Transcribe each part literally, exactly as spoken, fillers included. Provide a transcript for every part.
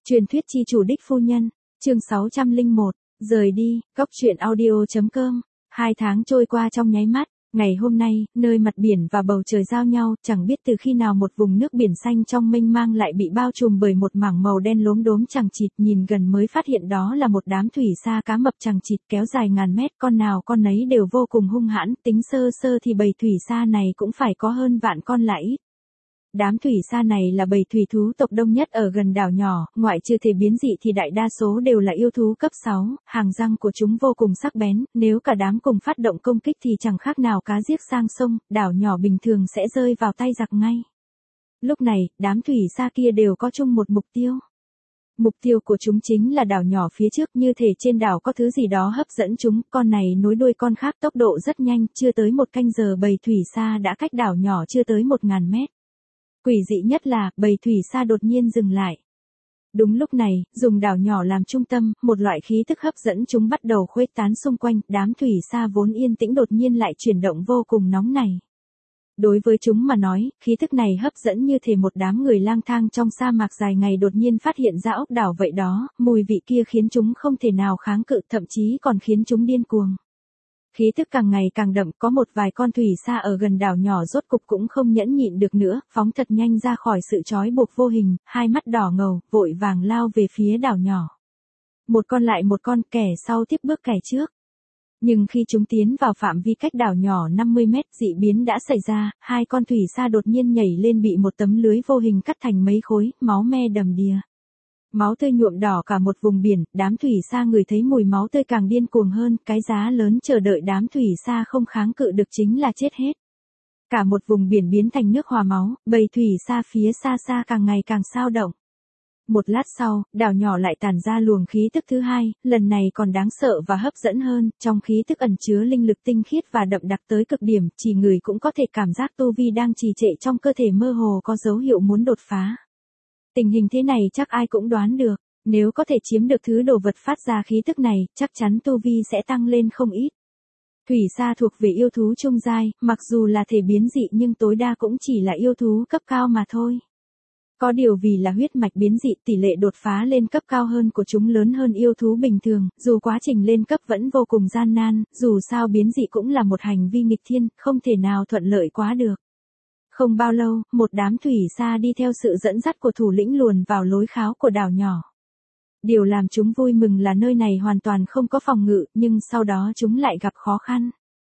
Truyền thuyết chi chủ đích phu nhân, chương sáu trăm lẻ một, rời đi, góc truyện audio.com. Hai tháng trôi qua trong nháy mắt, ngày hôm nay, nơi mặt biển và bầu trời giao nhau, chẳng biết từ khi nào một vùng nước biển xanh trong mênh mang lại bị bao trùm bởi một mảng màu đen lốm đốm chằng chịt, nhìn gần mới phát hiện đó là một đám thủy sa cá mập chằng chịt kéo dài ngàn mét, con nào con nấy đều vô cùng hung hãn, tính sơ sơ thì bầy thủy sa này cũng phải có hơn vạn con là ít. Đám thủy sa này là bầy thủy thú tộc đông nhất ở gần đảo nhỏ, ngoại trừ thể biến dị thì đại đa số đều là yêu thú cấp sáu, hàng răng của chúng vô cùng sắc bén, nếu cả đám cùng phát động công kích thì chẳng khác nào cá giết sang sông, đảo nhỏ bình thường sẽ rơi vào tay giặc ngay. Lúc này, đám thủy sa kia đều có chung một mục tiêu. Mục tiêu của chúng chính là đảo nhỏ phía trước, như thể trên đảo có thứ gì đó hấp dẫn chúng, con này nối đuôi con khác tốc độ rất nhanh, chưa tới một canh giờ bầy thủy sa đã cách đảo nhỏ chưa tới một ngàn mét. Quỷ dị nhất là, bầy thủy sa đột nhiên dừng lại. Đúng lúc này, dùng đảo nhỏ làm trung tâm, một loại khí tức hấp dẫn chúng bắt đầu khuếch tán xung quanh, đám thủy sa vốn yên tĩnh đột nhiên lại chuyển động vô cùng nóng này. Đối với chúng mà nói, khí tức này hấp dẫn như thể một đám người lang thang trong sa mạc dài ngày đột nhiên phát hiện ra ốc đảo vậy đó, mùi vị kia khiến chúng không thể nào kháng cự, thậm chí còn khiến chúng điên cuồng. Khí tức càng ngày càng đậm, có một vài con thủy sa ở gần đảo nhỏ rốt cục cũng không nhẫn nhịn được nữa, phóng thật nhanh ra khỏi sự trói buộc vô hình, hai mắt đỏ ngầu, vội vàng lao về phía đảo nhỏ. Một con lại một con, kẻ sau tiếp bước kẻ trước. Nhưng khi chúng tiến vào phạm vi cách đảo nhỏ năm mươi mét, dị biến đã xảy ra, hai con thủy sa đột nhiên nhảy lên bị một tấm lưới vô hình cắt thành mấy khối, máu me đầm đìa. Máu tươi nhuộm đỏ cả một vùng biển, đám thủy sa ngửi thấy mùi máu tươi càng điên cuồng hơn, cái giá lớn chờ đợi đám thủy sa không kháng cự được chính là chết hết. Cả một vùng biển biến thành nước hòa máu, bầy thủy sa phía xa xa càng ngày càng xao động. Một lát sau, đảo nhỏ lại tản ra luồng khí tức thứ hai, lần này còn đáng sợ và hấp dẫn hơn, trong khí tức ẩn chứa linh lực tinh khiết và đậm đặc tới cực điểm, chỉ người cũng có thể cảm giác tu vi đang trì trệ trong cơ thể mơ hồ có dấu hiệu muốn đột phá. Tình hình thế này chắc ai cũng đoán được, nếu có thể chiếm được thứ đồ vật phát ra khí tức này, chắc chắn tu vi sẽ tăng lên không ít. Thủy sa thuộc về yêu thú trung giai, mặc dù là thể biến dị nhưng tối đa cũng chỉ là yêu thú cấp cao mà thôi. Có điều vì là huyết mạch biến dị, tỷ lệ đột phá lên cấp cao hơn của chúng lớn hơn yêu thú bình thường, dù quá trình lên cấp vẫn vô cùng gian nan, dù sao biến dị cũng là một hành vi nghịch thiên, không thể nào thuận lợi quá được. Không bao lâu, một đám thủy sa đi theo sự dẫn dắt của thủ lĩnh luồn vào lối kháo của đảo nhỏ. Điều làm chúng vui mừng là nơi này hoàn toàn không có phòng ngự, nhưng sau đó chúng lại gặp khó khăn.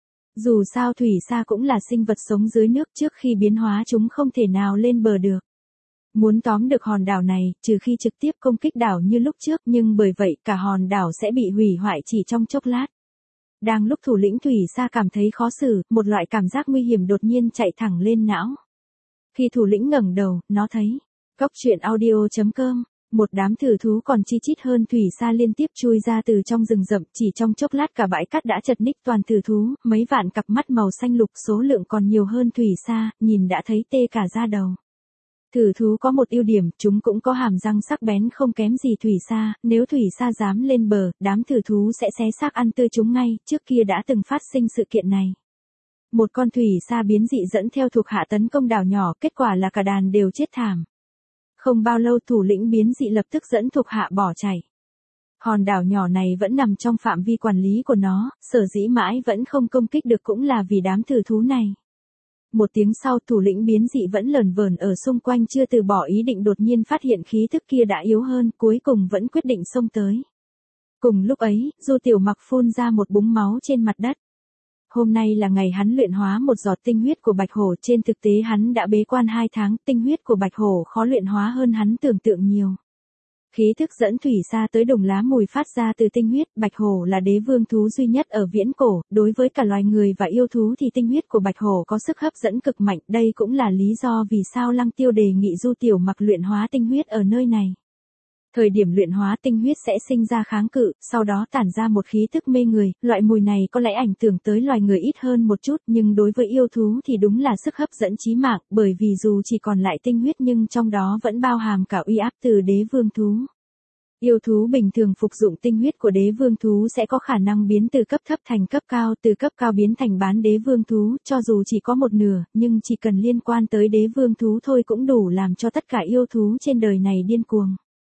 Dù sao thủy sa cũng là sinh vật sống dưới nước, trước khi biến hóa chúng không thể nào lên bờ được. Muốn tóm được hòn đảo này, trừ khi trực tiếp công kích đảo như lúc trước, nhưng bởi vậy cả hòn đảo sẽ bị hủy hoại chỉ trong chốc lát. Đang lúc thủ lĩnh thủy sa cảm thấy khó xử, một loại cảm giác nguy hiểm đột nhiên chạy thẳng lên não. Khi thủ lĩnh ngẩng đầu, nó thấy, góc truyện audio.com, một đám thử thú còn chi chít hơn thủy sa liên tiếp chui ra từ trong rừng rậm, chỉ trong chốc lát cả bãi cát đã chật ních toàn thử thú, mấy vạn cặp mắt màu xanh lục, số lượng còn nhiều hơn thủy sa, nhìn đã thấy tê cả da đầu. Thử thú có một ưu điểm, chúng cũng có hàm răng sắc bén không kém gì thủy sa, nếu thủy sa dám lên bờ, đám thử thú sẽ xé xác ăn tươi chúng ngay, trước kia đã từng phát sinh sự kiện này. Một con thủy sa biến dị dẫn theo thuộc hạ tấn công đảo nhỏ, kết quả là cả đàn đều chết thảm. Không bao lâu thủ lĩnh biến dị lập tức dẫn thuộc hạ bỏ chạy. Hòn đảo nhỏ này vẫn nằm trong phạm vi quản lý của nó, sở dĩ mãi vẫn không công kích được cũng là vì đám thử thú này. Một tiếng sau, thủ lĩnh biến dị vẫn lờn vờn ở xung quanh chưa từ bỏ ý định, đột nhiên phát hiện khí thức kia đã yếu hơn, cuối cùng vẫn quyết định xông tới. Cùng lúc ấy, Du Tiểu Mặc phun ra một búng máu trên mặt đất. Hôm nay là ngày hắn luyện hóa một giọt tinh huyết của Bạch Hổ, trên thực tế hắn đã bế quan hai tháng, tinh huyết của Bạch Hổ khó luyện hóa hơn hắn tưởng tượng nhiều. Khí thức dẫn thủy sa tới đồng lá mùi phát ra từ tinh huyết, Bạch Hổ là đế vương thú duy nhất ở viễn cổ, đối với cả loài người và yêu thú thì tinh huyết của Bạch Hổ có sức hấp dẫn cực mạnh, đây cũng là lý do vì sao Lăng Tiêu đề nghị Du Tiểu Mặc luyện hóa tinh huyết ở nơi này. Thời điểm luyện hóa tinh huyết sẽ sinh ra kháng cự, sau đó tản ra một khí thức mê người, loại mùi này có lẽ ảnh hưởng tới loài người ít hơn một chút, nhưng đối với yêu thú thì đúng là sức hấp dẫn chí mạng, bởi vì dù chỉ còn lại tinh huyết nhưng trong đó vẫn bao hàm cả uy áp từ đế vương thú. Yêu thú bình thường phục dụng tinh huyết của đế vương thú sẽ có khả năng biến từ cấp thấp thành cấp cao, từ cấp cao biến thành bán đế vương thú, cho dù chỉ có một nửa, nhưng chỉ cần liên quan tới đế vương thú thôi cũng đủ làm cho tất cả yêu thú trên đời này điên cuồng.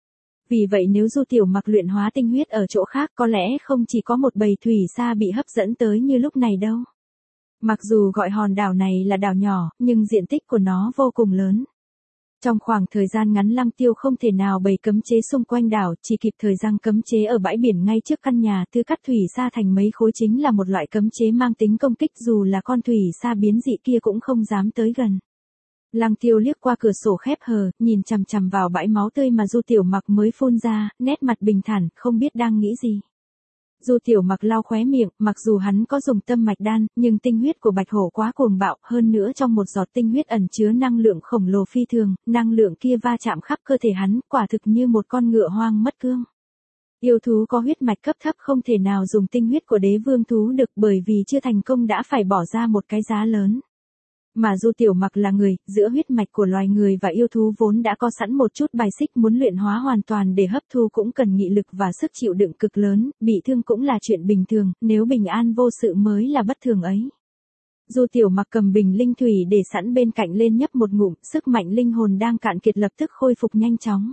Vì vậy nếu Du Tiểu Mặc luyện hóa tinh huyết ở chỗ khác có lẽ không chỉ có một bầy thủy sa bị hấp dẫn tới như lúc này đâu. Mặc dù gọi hòn đảo này là đảo nhỏ, nhưng diện tích của nó vô cùng lớn. Trong khoảng thời gian ngắn Lăng Tiêu không thể nào bày cấm chế xung quanh đảo, chỉ kịp thời giăng cấm chế ở bãi biển ngay trước căn nhà, tư cắt thủy sa thành mấy khối chính là một loại cấm chế mang tính công kích, dù là con thủy sa biến dị kia cũng không dám tới gần. Lăng Tiêu liếc qua cửa sổ khép hờ, nhìn chằm chằm vào bãi máu tươi mà Du Tiểu Mặc mới phun ra, nét mặt bình thản, không biết đang nghĩ gì. Du Tiểu Mặc lau khóe miệng, mặc dù hắn có dùng tâm mạch đan, nhưng tinh huyết của bạch hổ quá cuồng bạo, hơn nữa trong một giọt tinh huyết ẩn chứa năng lượng khổng lồ phi thường, năng lượng kia va chạm khắp cơ thể hắn, quả thực như một con ngựa hoang mất cương. Yêu thú có huyết mạch cấp thấp không thể nào dùng tinh huyết của đế vương thú được, bởi vì chưa thành công đã phải bỏ ra một cái giá lớn. Mà Du Tiểu Mặc là người, giữa huyết mạch của loài người và yêu thú vốn đã có sẵn một chút bài xích, muốn luyện hóa hoàn toàn để hấp thu cũng cần nghị lực và sức chịu đựng cực lớn, bị thương cũng là chuyện bình thường, nếu bình an vô sự mới là bất thường ấy. Du Tiểu Mặc cầm bình linh thủy để sẵn bên cạnh lên nhấp một ngụm, sức mạnh linh hồn đang cạn kiệt lập tức khôi phục nhanh chóng.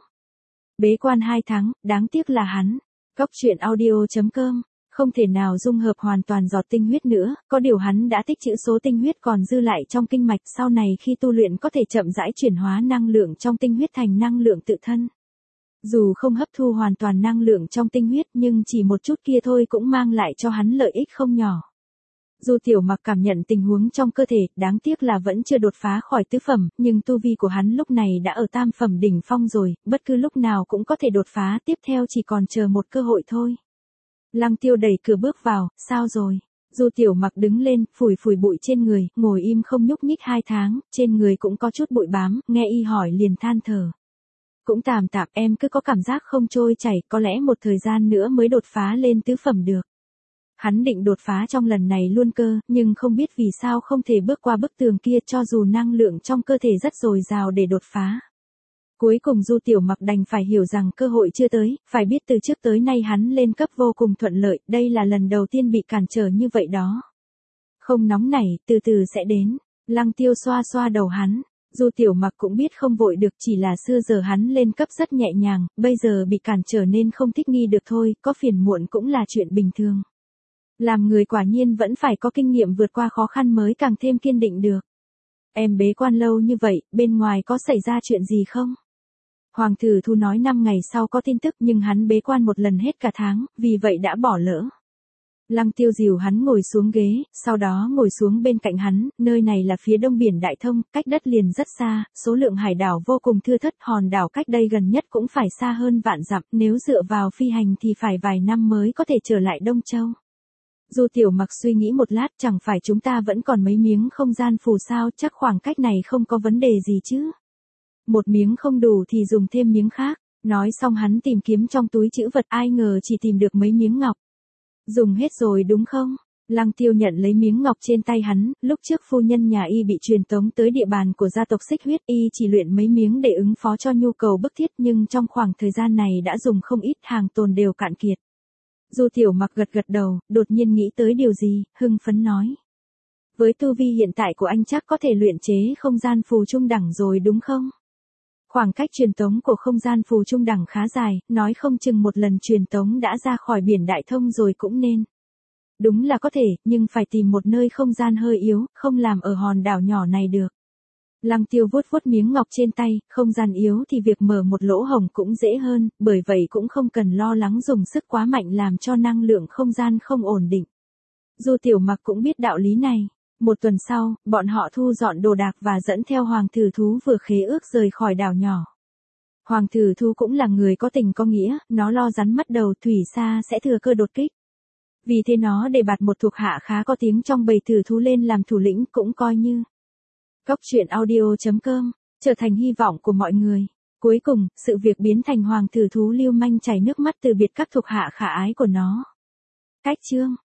Bế quan hai tháng, đáng tiếc là hắn. Góc truyện audio chấm com không thể nào dung hợp hoàn toàn giọt tinh huyết nữa, có điều hắn đã tích trữ số tinh huyết còn dư lại trong kinh mạch, sau này khi tu luyện có thể chậm rãi chuyển hóa năng lượng trong tinh huyết thành năng lượng tự thân. Dù không hấp thu hoàn toàn năng lượng trong tinh huyết nhưng chỉ một chút kia thôi cũng mang lại cho hắn lợi ích không nhỏ. Du Tiểu Mặc cảm nhận tình huống trong cơ thể, đáng tiếc là vẫn chưa đột phá khỏi tứ phẩm, nhưng tu vi của hắn lúc này đã ở tam phẩm đỉnh phong rồi, bất cứ lúc nào cũng có thể đột phá, tiếp theo chỉ còn chờ một cơ hội thôi. Lăng Tiêu đẩy cửa bước vào, sao rồi? Du Tiểu Mặc đứng lên, phủi phủi bụi trên người, ngồi im không nhúc nhích hai tháng, trên người cũng có chút bụi bám, nghe y hỏi liền than thở. Cũng tạm tạm, em cứ có cảm giác không trôi chảy, có lẽ một thời gian nữa mới đột phá lên tứ phẩm được. Hắn định đột phá trong lần này luôn cơ, nhưng không biết vì sao không thể bước qua bức tường kia cho dù năng lượng trong cơ thể rất dồi dào để đột phá. Cuối cùng Du Tiểu Mặc đành phải hiểu rằng cơ hội chưa tới, phải biết từ trước tới nay hắn lên cấp vô cùng thuận lợi, đây là lần đầu tiên bị cản trở như vậy đó. Không nóng nảy, từ từ sẽ đến. Lăng Tiêu xoa xoa đầu hắn. Du Tiểu Mặc cũng biết không vội được, chỉ là xưa giờ hắn lên cấp rất nhẹ nhàng, bây giờ bị cản trở nên không thích nghi được thôi, có phiền muộn cũng là chuyện bình thường. Làm người quả nhiên vẫn phải có kinh nghiệm vượt qua khó khăn mới càng thêm kiên định được. Em bế quan lâu như vậy, bên ngoài có xảy ra chuyện gì không? Hoàng Thử Thu nói năm ngày sau có tin tức nhưng hắn bế quan một lần hết cả tháng, vì vậy đã bỏ lỡ. Lăng Tiêu dìu hắn ngồi xuống ghế, sau đó ngồi xuống bên cạnh hắn, nơi này là phía đông biển Đại Thông, cách đất liền rất xa, số lượng hải đảo vô cùng thưa thớt, hòn đảo cách đây gần nhất cũng phải xa hơn vạn dặm, nếu dựa vào phi hành thì phải vài năm mới có thể trở lại Đông Châu. Du Tiểu Mặc suy nghĩ một lát, chẳng phải chúng ta vẫn còn mấy miếng không gian phù sao, chắc khoảng cách này không có vấn đề gì chứ. Một miếng không đủ thì dùng thêm miếng khác, nói xong hắn tìm kiếm trong túi trữ vật, ai ngờ chỉ tìm được mấy miếng ngọc. Dùng hết rồi đúng không? Lăng Tiêu nhận lấy miếng ngọc trên tay hắn, lúc trước phu nhân nhà y bị truyền tống tới địa bàn của gia tộc Xích Huyết, y chỉ luyện mấy miếng để ứng phó cho nhu cầu bức thiết nhưng trong khoảng thời gian này đã dùng không ít, hàng tồn đều cạn kiệt. Du Tiểu Mặc gật gật đầu, đột nhiên nghĩ tới điều gì, hưng phấn nói. Với tu vi hiện tại của anh chắc có thể luyện chế không gian phù trung đẳng rồi đúng không? Khoảng cách truyền tống của không gian phù trung đẳng khá dài, nói không chừng một lần truyền tống đã ra khỏi biển Đại Thông rồi cũng nên. Đúng là có thể, nhưng phải tìm một nơi không gian hơi yếu, không làm ở hòn đảo nhỏ này được. Lăng Tiêu vuốt vuốt miếng ngọc trên tay, không gian yếu thì việc mở một lỗ hổng cũng dễ hơn, bởi vậy cũng không cần lo lắng dùng sức quá mạnh làm cho năng lượng không gian không ổn định. Du Tiểu Mặc cũng biết đạo lý này. Một tuần sau, bọn họ thu dọn đồ đạc và dẫn theo Hoàng Thử Thú vừa khế ước rời khỏi đảo nhỏ. Hoàng Thử Thú cũng là người có tình có nghĩa, nó lo rắn mất đầu, thủy sa sẽ thừa cơ đột kích. Vì thế nó để bạt một thuộc hạ khá có tiếng trong bầy thử thú lên làm thủ lĩnh, cũng coi như Góc truyện audio chấm com trở thành hy vọng của mọi người. Cuối cùng, sự việc biến thành Hoàng Thử Thú lưu manh chảy nước mắt từ biệt các thuộc hạ khả ái của nó. Cách chương